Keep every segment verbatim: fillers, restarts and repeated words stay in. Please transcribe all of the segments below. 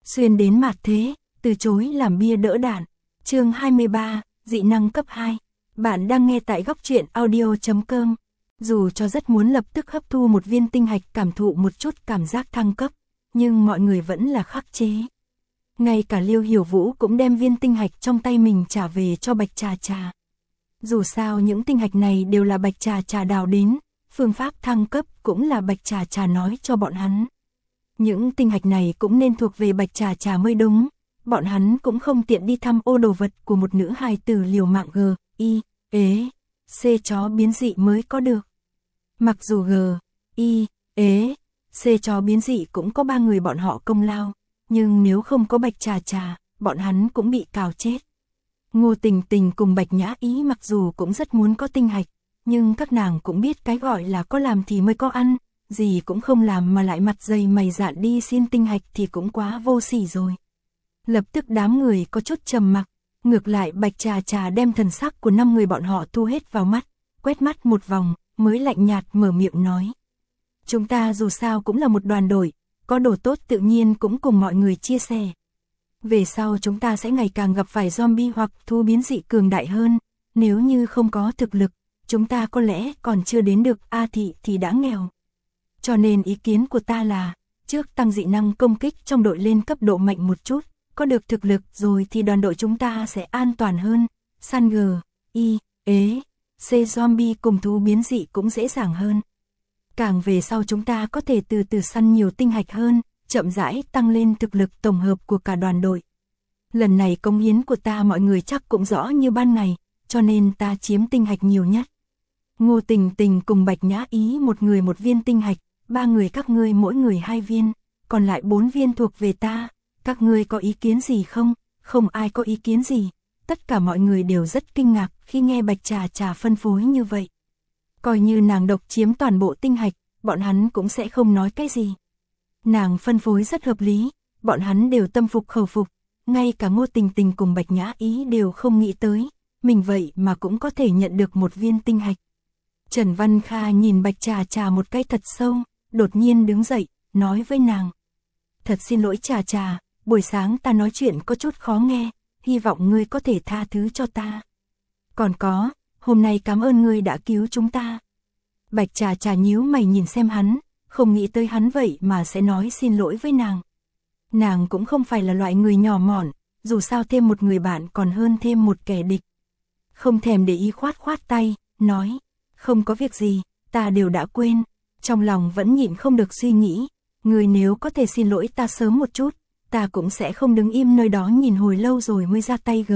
xuyên đến mạt thế, từ chối làm bia đỡ đạn. Chương hai mươi ba, dị năng cấp hai. Bạn đang nghe tại góc truyện audio chấm com. Dù cho rất muốn lập tức hấp thu một viên tinh hạch cảm thụ một chút cảm giác thăng cấp, nhưng mọi người vẫn là khắc chế. Ngay cả Liêu Hiểu Vũ cũng đem viên tinh hạch trong tay mình trả về cho Bạch Trà Trà. Dù sao những tinh hạch này đều là Bạch Trà Trà đào đến, phương pháp thăng cấp cũng là Bạch Trà Trà nói cho bọn hắn. Những tinh hạch này cũng nên thuộc về Bạch Trà Trà mới đúng, bọn hắn cũng không tiện đi thăm ô đồ vật của một nữ hài tử liều mạng G, I, ế, C chó biến dị mới có được. Mặc dù G, I, ế, C chó biến dị cũng có ba người bọn họ công lao, nhưng nếu không có Bạch Trà Trà, bọn hắn cũng bị cào chết. Ngô Tình Tình cùng Bạch Nhã Ý mặc dù cũng rất muốn có tinh hạch, nhưng các nàng cũng biết cái gọi là có làm thì mới có ăn, gì cũng không làm mà lại mặt dày mày dạn đi xin tinh hạch thì cũng quá vô sỉ rồi. Lập tức đám người có chút trầm mặc, ngược lại Bạch Trà Trà đem thần sắc của năm người bọn họ thu hết vào mắt, quét mắt một vòng, mới lạnh nhạt mở miệng nói. Chúng ta dù sao cũng là một đoàn đội, có đồ tốt tự nhiên cũng cùng mọi người chia sẻ. Về sau chúng ta sẽ ngày càng gặp phải zombie hoặc thú biến dị cường đại hơn, nếu như không có thực lực, chúng ta có lẽ còn chưa đến được A thị thì đã nghèo. Cho nên ý kiến của ta là, trước tăng dị năng công kích trong đội lên cấp độ mạnh một chút, có được thực lực rồi thì đoàn đội chúng ta sẽ an toàn hơn, săn G, I, ế, C zombie cùng thú biến dị cũng dễ dàng hơn. Càng về sau chúng ta có thể từ từ săn nhiều tinh hạch hơn, chậm rãi tăng lên thực lực tổng hợp của cả đoàn đội. Lần này cống hiến của ta mọi người chắc cũng rõ như ban ngày, cho nên ta chiếm tinh hạch nhiều nhất. Ngô Tình Tình cùng Bạch Nhã Ý một người một viên tinh hạch, ba người các ngươi mỗi người hai viên, còn lại bốn viên thuộc về ta, các ngươi có ý kiến gì không? Không ai có ý kiến gì, tất cả mọi người đều rất kinh ngạc khi nghe Bạch Trà Trà phân phối như vậy. Coi như nàng độc chiếm toàn bộ tinh hạch, bọn hắn cũng sẽ không nói cái gì. Nàng phân phối rất hợp lý, bọn hắn đều tâm phục khẩu phục, ngay cả Ngô Tình Tình cùng Bạch Nhã Ý đều không nghĩ tới, mình vậy mà cũng có thể nhận được một viên tinh hạch. Trần Văn Kha nhìn Bạch Trà Trà một cái thật sâu, đột nhiên đứng dậy, nói với nàng. Thật xin lỗi Trà Trà, buổi sáng ta nói chuyện có chút khó nghe, hy vọng ngươi có thể tha thứ cho ta. Còn có, hôm nay cảm ơn ngươi đã cứu chúng ta. Bạch Trà Trà nhíu mày nhìn xem hắn, không nghĩ tới hắn vậy mà sẽ nói xin lỗi với nàng. Nàng cũng không phải là loại người nhỏ mọn, dù sao thêm một người bạn còn hơn thêm một kẻ địch. Không thèm để ý khoát khoát tay, nói, không có việc gì, ta đều đã quên, trong lòng vẫn nhịn không được suy nghĩ, người nếu có thể xin lỗi ta sớm một chút, ta cũng sẽ không đứng im nơi đó nhìn hồi lâu rồi mới ra tay G,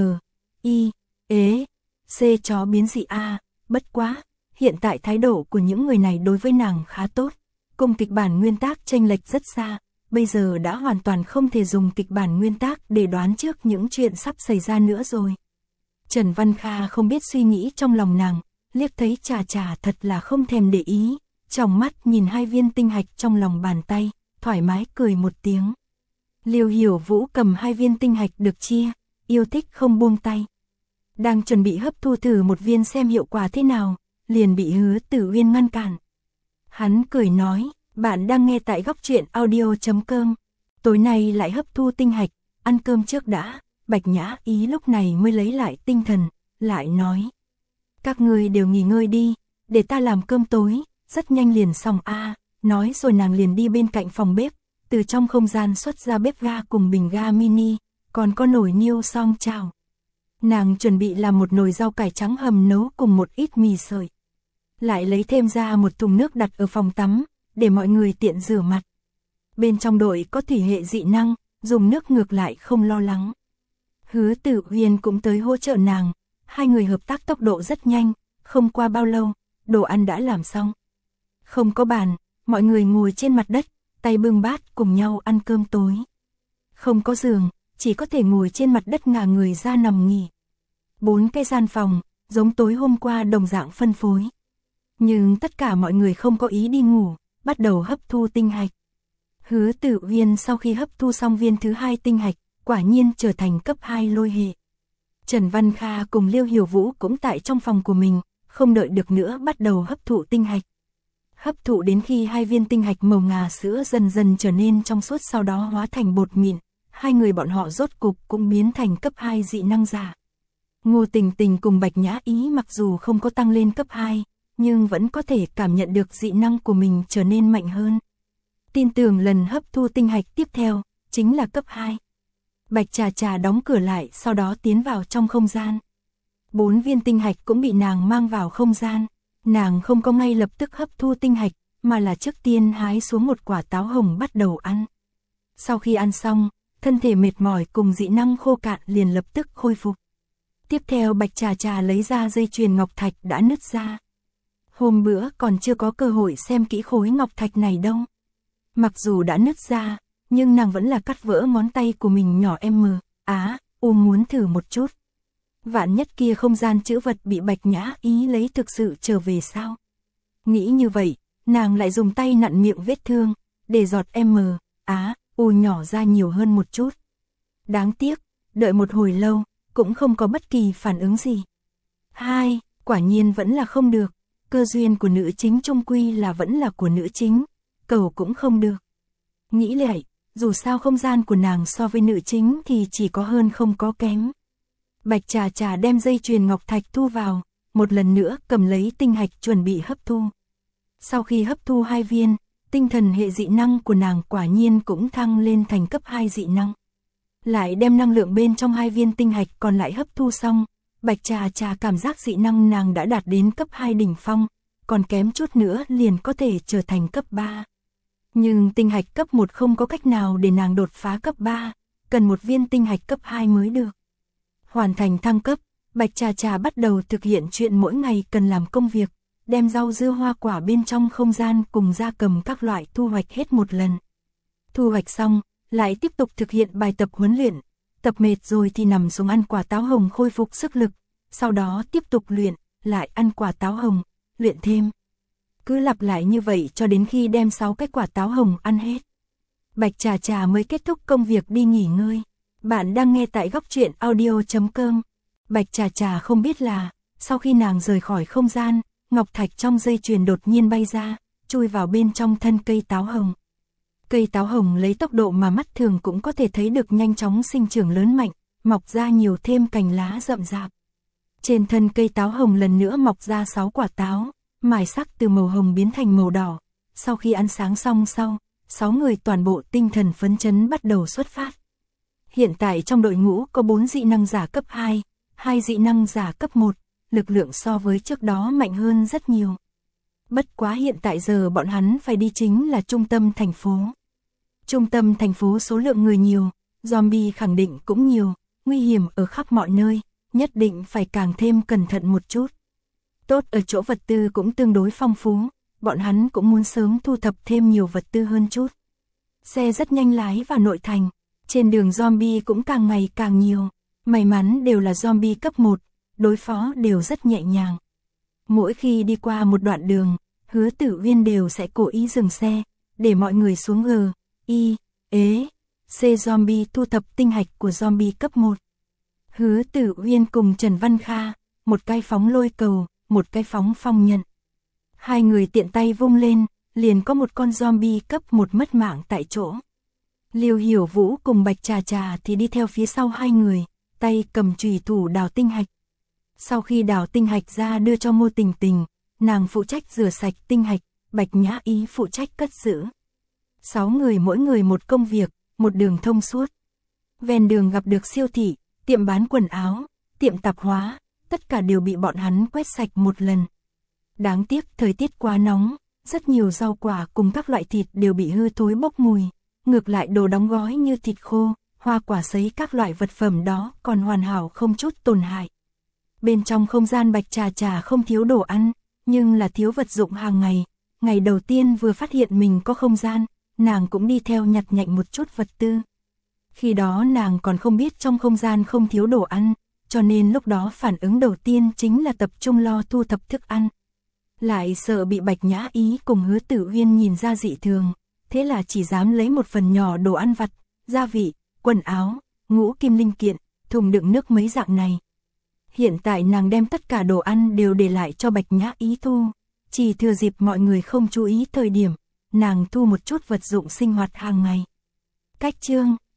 I, ế, C chó biến dị A, bất quá, hiện tại thái độ của những người này đối với nàng khá tốt, cùng kịch bản nguyên tác chênh lệch rất xa, bây giờ đã hoàn toàn không thể dùng kịch bản nguyên tác để đoán trước những chuyện sắp xảy ra nữa rồi. Trần Văn Kha không biết suy nghĩ trong lòng nàng, liếc thấy Trà Trà thật là không thèm để ý, trong mắt nhìn hai viên tinh hạch trong lòng bàn tay, thoải mái cười một tiếng. Liêu Hiểu Vũ cầm hai viên tinh hạch được chia, yêu thích không buông tay. Đang chuẩn bị hấp thu thử một viên xem hiệu quả thế nào, liền bị Hứa Tử Uyên ngăn cản. Hắn cười nói, bạn đang nghe tại góc truyện audio chấm com. Tối nay lại hấp thu tinh hạch, ăn cơm trước đã. Bạch Nhã Ý lúc này mới lấy lại tinh thần, lại nói. Các người đều nghỉ ngơi đi, để ta làm cơm tối, rất nhanh liền xong a. Nói rồi nàng liền đi bên cạnh phòng bếp, từ trong không gian xuất ra bếp ga cùng bình ga mini, còn có nồi niêu song chảo. Nàng chuẩn bị làm một nồi rau cải trắng hầm nấu cùng một ít mì sợi. Lại lấy thêm ra một thùng nước đặt ở phòng tắm, để mọi người tiện rửa mặt. Bên trong đội có thủy hệ dị năng, dùng nước ngược lại không lo lắng. Hứa Tử Uyên cũng tới hỗ trợ nàng, hai người hợp tác tốc độ rất nhanh, không qua bao lâu, đồ ăn đã làm xong. Không có bàn, mọi người ngồi trên mặt đất, tay bưng bát cùng nhau ăn cơm tối. Không có giường, chỉ có thể ngồi trên mặt đất ngả người ra nằm nghỉ. Bốn cái gian phòng, giống tối hôm qua đồng dạng phân phối. Nhưng tất cả mọi người không có ý đi ngủ, bắt đầu hấp thu tinh hạch. Hứa Tử Uyên sau khi hấp thu xong viên thứ hai tinh hạch, quả nhiên trở thành cấp hai lôi hệ. Trần Văn Kha cùng Liêu Hiểu Vũ cũng tại trong phòng của mình, không đợi được nữa bắt đầu hấp thụ tinh hạch. Hấp thụ đến khi hai viên tinh hạch màu ngà sữa dần dần trở nên trong suốt sau đó hóa thành bột mịn, hai người bọn họ rốt cục cũng biến thành cấp hai dị năng giả. Ngô Tình Tình cùng Bạch Nhã Ý mặc dù không có tăng lên cấp hai, nhưng vẫn có thể cảm nhận được dị năng của mình trở nên mạnh hơn. Tin tưởng lần hấp thu tinh hạch tiếp theo, chính là cấp hai. Bạch Trà Trà đóng cửa lại sau đó tiến vào trong không gian. Bốn viên tinh hạch cũng bị nàng mang vào không gian. Nàng không có ngay lập tức hấp thu tinh hạch, mà là trước tiên hái xuống một quả táo hồng bắt đầu ăn. Sau khi ăn xong, thân thể mệt mỏi cùng dị năng khô cạn liền lập tức khôi phục. Tiếp theo Bạch Trà Trà lấy ra dây chuyền ngọc thạch đã nứt ra. Hôm bữa còn chưa có cơ hội xem kỹ khối ngọc thạch này đâu. Mặc dù đã nứt ra, nhưng nàng vẫn là cắt vỡ ngón tay của mình nhỏ em. Á, u muốn thử một chút. Vạn nhất kia không gian chữ vật bị Bạch Nhã Ý lấy thực sự trở về sao? Nghĩ như vậy, nàng lại dùng tay nặn miệng vết thương, để giọt em. Á, u nhỏ ra nhiều hơn một chút. Đáng tiếc, đợi một hồi lâu, cũng không có bất kỳ phản ứng gì. Hai, quả nhiên vẫn là không được. Cơ duyên của nữ chính chung quy là vẫn là của nữ chính, cầu cũng không được. Nghĩ lại, dù sao không gian của nàng so với nữ chính thì chỉ có hơn không có kém. Bạch Trà Trà đem dây chuyền ngọc thạch thu vào, một lần nữa cầm lấy tinh hạch chuẩn bị hấp thu. Sau khi hấp thu hai viên, tinh thần hệ dị năng của nàng quả nhiên cũng thăng lên thành cấp hai dị năng. Lại đem năng lượng bên trong hai viên tinh hạch còn lại hấp thu xong, Bạch Trà Trà cảm giác dị năng nàng đã đạt đến cấp hai đỉnh phong, còn kém chút nữa liền có thể trở thành cấp ba. Nhưng tinh hạch cấp một không có cách nào để nàng đột phá cấp ba, cần một viên tinh hạch cấp hai mới được. Hoàn thành thăng cấp, Bạch Trà Trà bắt đầu thực hiện chuyện mỗi ngày cần làm công việc, đem rau dưa hoa quả bên trong không gian cùng gia cầm các loại thu hoạch hết một lần. Thu hoạch xong, lại tiếp tục thực hiện bài tập huấn luyện, tập mệt rồi thì nằm xuống ăn quả táo hồng khôi phục sức lực, sau đó tiếp tục luyện, lại ăn quả táo hồng, luyện thêm. Cứ lặp lại như vậy cho đến khi đem sáu cái quả táo hồng ăn hết. Bạch Trà Trà mới kết thúc công việc đi nghỉ ngơi. Bạn đang nghe tại góc truyện audio chấm com. Bạch Trà Trà không biết là, sau khi nàng rời khỏi không gian, ngọc thạch trong dây chuyền đột nhiên bay ra, chui vào bên trong thân cây táo hồng. Cây táo hồng lấy tốc độ mà mắt thường cũng có thể thấy được nhanh chóng sinh trưởng lớn mạnh, mọc ra nhiều thêm cành lá rậm rạp. Trên thân cây táo hồng lần nữa mọc ra sáu quả táo, mài sắc từ màu hồng biến thành màu đỏ. Sau khi ăn sáng xong sau, sáu người toàn bộ tinh thần phấn chấn bắt đầu xuất phát. Hiện tại trong đội ngũ có bốn dị năng giả cấp hai, hai dị năng giả cấp một, lực lượng so với trước đó mạnh hơn rất nhiều. Bất quá hiện tại giờ bọn hắn phải đi chính là trung tâm thành phố. Trung tâm thành phố số lượng người nhiều, zombie khẳng định cũng nhiều, nguy hiểm ở khắp mọi nơi, nhất định phải càng thêm cẩn thận một chút. Tốt ở chỗ vật tư cũng tương đối phong phú, bọn hắn cũng muốn sớm thu thập thêm nhiều vật tư hơn chút. Xe rất nhanh lái vào nội thành, trên đường zombie cũng càng ngày càng nhiều, may mắn đều là zombie cấp một, đối phó đều rất nhẹ nhàng. Mỗi khi đi qua một đoạn đường, Hứa Tử Uyên đều sẽ cố ý dừng xe, để mọi người xuống G, I, ế, C zombie thu thập tinh hạch của zombie cấp một. Hứa Tử Uyên cùng Trần Văn Kha, một cái phóng lôi cầu, một cái phóng phong nhận. Hai người tiện tay vung lên, liền có một con zombie cấp một mất mạng tại chỗ. Liêu Hiểu Vũ cùng Bạch Trà Trà thì đi theo phía sau hai người, tay cầm chùy thủ đào tinh hạch. Sau khi đào tinh hạch ra đưa cho Ngô Tình Tình, nàng phụ trách rửa sạch tinh hạch, Bạch Nhã Ý phụ trách cất giữ. Sáu người mỗi người một công việc, một đường thông suốt. Ven đường gặp được siêu thị, tiệm bán quần áo, tiệm tạp hóa, tất cả đều bị bọn hắn quét sạch một lần. Đáng tiếc thời tiết quá nóng, rất nhiều rau quả cùng các loại thịt đều bị hư thối bốc mùi. Ngược lại đồ đóng gói như thịt khô, hoa quả sấy các loại vật phẩm đó còn hoàn hảo không chút tổn hại. Bên trong không gian Bạch Trà Trà không thiếu đồ ăn, nhưng là thiếu vật dụng hàng ngày. Ngày đầu tiên vừa phát hiện mình có không gian, nàng cũng đi theo nhặt nhạnh một chút vật tư. Khi đó nàng còn không biết trong không gian không thiếu đồ ăn, cho nên lúc đó phản ứng đầu tiên chính là tập trung lo thu thập thức ăn. Lại sợ bị Bạch Nhã Ý cùng Hứa Tử Uyên nhìn ra dị thường, thế là chỉ dám lấy một phần nhỏ đồ ăn vặt, gia vị, quần áo, ngũ kim linh kiện, thùng đựng nước mấy dạng này. Hiện tại nàng đem tất cả đồ ăn đều để lại cho Bạch Nhã Ý thu, chỉ thừa dịp mọi người không chú ý thời điểm, nàng thu một chút vật dụng sinh hoạt hàng ngày. Cách chương